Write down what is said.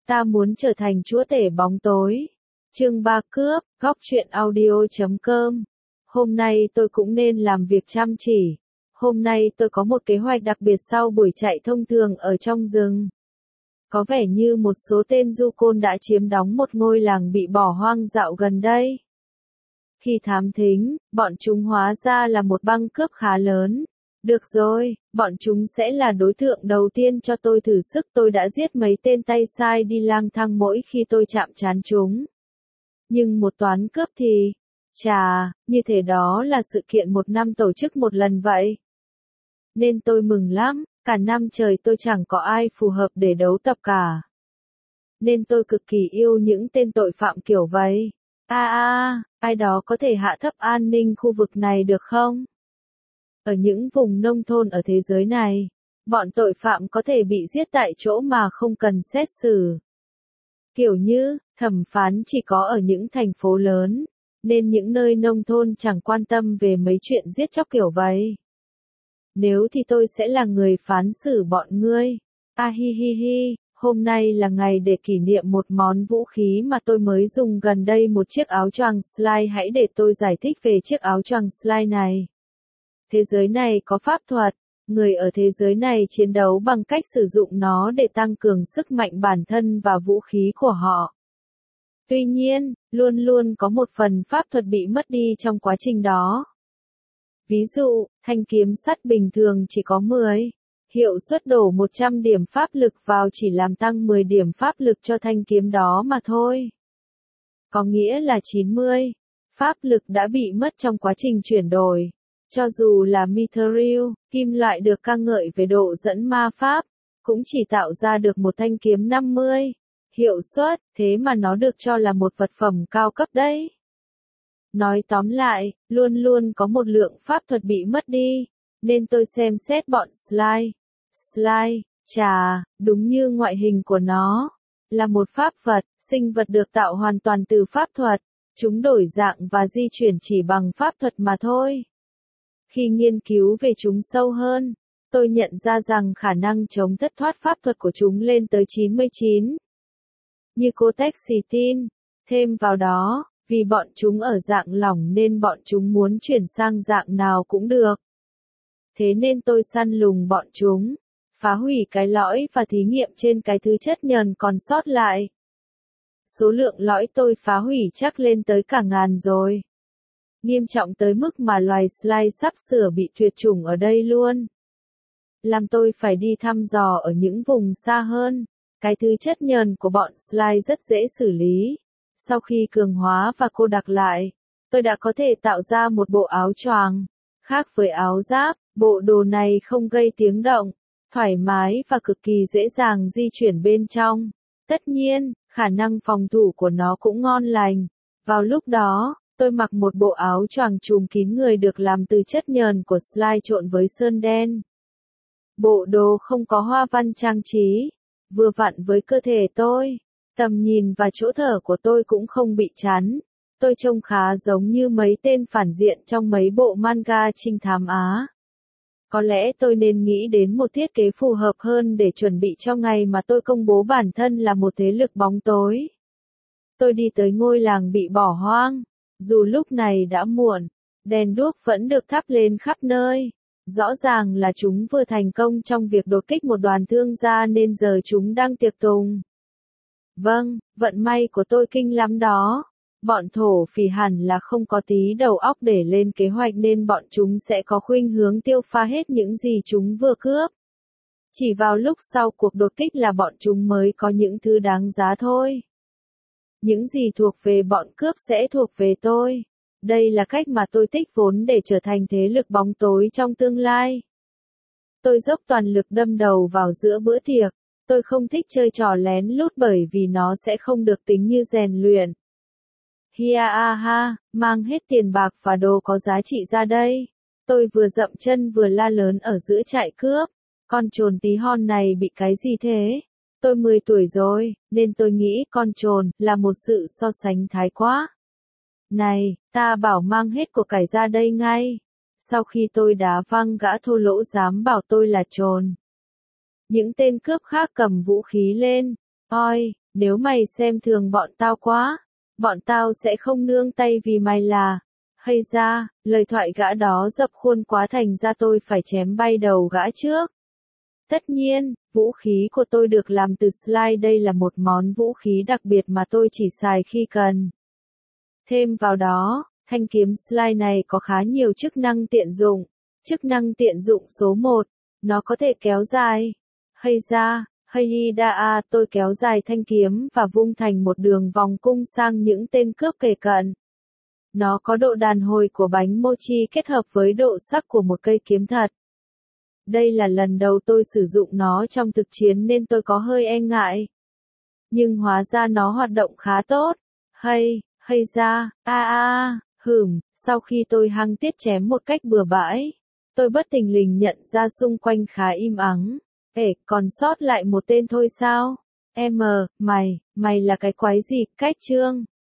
Ta muốn trở thành chúa tể bóng tối. Chương 3 cướp, góc truyện audio.com. Hôm nay tôi cũng nên làm việc chăm chỉ. Hôm nay tôi có một kế hoạch đặc biệt sau buổi chạy thông thường ở trong rừng. Có vẻ như một số tên du côn đã chiếm đóng một ngôi làng bị bỏ hoang dạo gần đây. Khi thám thính, bọn chúng hóa ra là một băng cướp khá lớn. Được rồi, bọn chúng sẽ là đối tượng đầu tiên cho tôi thử sức. Tôi đã giết mấy tên tay sai đi lang thang mỗi khi tôi chạm trán chúng. Nhưng một toán cướp thì, chà, như thế đó là sự kiện một năm tổ chức một lần vậy. Nên tôi mừng lắm, cả năm trời tôi chẳng có ai phù hợp để đấu tập cả. Nên tôi cực kỳ yêu những tên tội phạm kiểu vậy. Ai đó có thể hạ thấp an ninh khu vực này được không? Ở những vùng nông thôn ở thế giới này, bọn tội phạm có thể bị giết tại chỗ mà không cần xét xử. Kiểu như, thẩm phán chỉ có ở những thành phố lớn, nên những nơi nông thôn chẳng quan tâm về mấy chuyện giết chóc kiểu vậy. Nếu thì tôi sẽ là người phán xử bọn ngươi. Hôm nay là ngày để kỷ niệm một món vũ khí mà tôi mới dùng gần đây, một chiếc áo choàng slide. Hãy để tôi giải thích về chiếc áo choàng slide này. Thế giới này có pháp thuật, người ở thế giới này chiến đấu bằng cách sử dụng nó để tăng cường sức mạnh bản thân và vũ khí của họ. Tuy nhiên, luôn luôn có một phần pháp thuật bị mất đi trong quá trình đó. Ví dụ, thanh kiếm sắt bình thường chỉ có 10. Hiệu suất đổ 100 điểm pháp lực vào chỉ làm tăng 10 điểm pháp lực cho thanh kiếm đó mà thôi. Có nghĩa là 90. Pháp lực đã bị mất trong quá trình chuyển đổi. Cho dù là mithril, kim loại được ca ngợi về độ dẫn ma pháp, cũng chỉ tạo ra được một thanh kiếm 50. Hiệu suất, thế mà nó được cho là một vật phẩm cao cấp đấy. Nói tóm lại, luôn luôn có một lượng pháp thuật bị mất đi, nên tôi xem xét bọn slide. Slide, chà, đúng như ngoại hình của nó, là một pháp vật, sinh vật được tạo hoàn toàn từ pháp thuật, chúng đổi dạng và di chuyển chỉ bằng pháp thuật mà thôi. Khi nghiên cứu về chúng sâu hơn, tôi nhận ra rằng khả năng chống thất thoát pháp thuật của chúng lên tới 99. Như Codex Sitin, thêm vào đó, vì bọn chúng ở dạng lỏng nên bọn chúng muốn chuyển sang dạng nào cũng được. Thế nên tôi săn lùng bọn chúng, phá hủy cái lõi và thí nghiệm trên cái thứ chất nhờn còn sót lại. Số lượng lõi tôi phá hủy chắc lên tới cả 1000 rồi. Nghiêm trọng tới mức mà loài slide sắp sửa bị tuyệt chủng ở đây luôn. Làm tôi phải đi thăm dò ở những vùng xa hơn. Cái thứ chất nhờn của bọn slide rất dễ xử lý. Sau khi cường hóa và cô đặc lại, tôi đã có thể tạo ra một bộ áo choàng. Khác với áo giáp, bộ đồ này không gây tiếng động, thoải mái và cực kỳ dễ dàng di chuyển bên trong. Tất nhiên, khả năng phòng thủ của nó cũng ngon lành. Vào lúc đó, tôi mặc một bộ áo choàng trùm kín người được làm từ chất nhờn của slide trộn với sơn đen. Bộ đồ không có hoa văn trang trí, vừa vặn với cơ thể tôi. Tầm nhìn và chỗ thở của tôi cũng không bị chắn. Tôi trông khá giống như mấy tên phản diện trong mấy bộ manga trinh thám Á. Có lẽ tôi nên nghĩ đến một thiết kế phù hợp hơn để chuẩn bị cho ngày mà tôi công bố bản thân là một thế lực bóng tối. Tôi đi tới ngôi làng bị bỏ hoang. Dù lúc này đã muộn, đèn đuốc vẫn được thắp lên khắp nơi. Rõ ràng là chúng vừa thành công trong việc đột kích một đoàn thương gia nên giờ chúng đang tiệc tùng. Vâng, vận may của tôi kinh lắm đó. Bọn thổ phỉ hẳn là không có tí đầu óc để lên kế hoạch nên bọn chúng sẽ có khuynh hướng tiêu pha hết những gì chúng vừa cướp. Chỉ vào lúc sau cuộc đột kích là bọn chúng mới có những thứ đáng giá thôi. Những gì thuộc về bọn cướp sẽ thuộc về tôi. Đây là cách mà tôi tích vốn để trở thành thế lực bóng tối trong tương lai. Tôi dốc toàn lực đâm đầu vào giữa bữa tiệc. Tôi không thích chơi trò lén lút bởi vì nó sẽ không được tính như rèn luyện. Mang hết tiền bạc và đồ có giá trị ra đây. Tôi vừa dậm chân vừa la lớn ở giữa trại cướp. Con trồn tí hon này bị cái gì thế? Tôi 10 tuổi rồi, nên tôi nghĩ con trồn là một sự so sánh thái quá. Này, ta bảo mang hết của cải ra đây ngay. Sau khi tôi đá văng gã thô lỗ dám bảo tôi là trồn. Những tên cướp khác cầm vũ khí lên. Oi, Nếu mày xem thường bọn tao quá, bọn tao sẽ không nương tay vì mày là. Hay ra, lời thoại gã đó dập khuôn quá thành ra tôi phải chém bay đầu gã trước. Tất nhiên, vũ khí của tôi được làm từ slide, đây là một món vũ khí đặc biệt mà tôi chỉ xài khi cần. Thêm vào đó, thanh kiếm slide này có khá nhiều chức năng tiện dụng. Chức năng tiện dụng số 1, nó có thể kéo dài. Hay ra, tôi kéo dài thanh kiếm và vung thành một đường vòng cung sang những tên cướp kề cận. Nó có độ đàn hồi của bánh mochi kết hợp với độ sắc của một cây kiếm thật. Đây là lần đầu tôi sử dụng nó trong thực chiến nên tôi có hơi e ngại. Nhưng hóa ra nó hoạt động khá tốt. Hay ra, sau khi tôi hăng tiết chém một cách bừa bãi, tôi bất thình lình nhận ra xung quanh khá im ắng. Còn sót lại một tên thôi sao? Mày là cái quái gì, Cách Trương?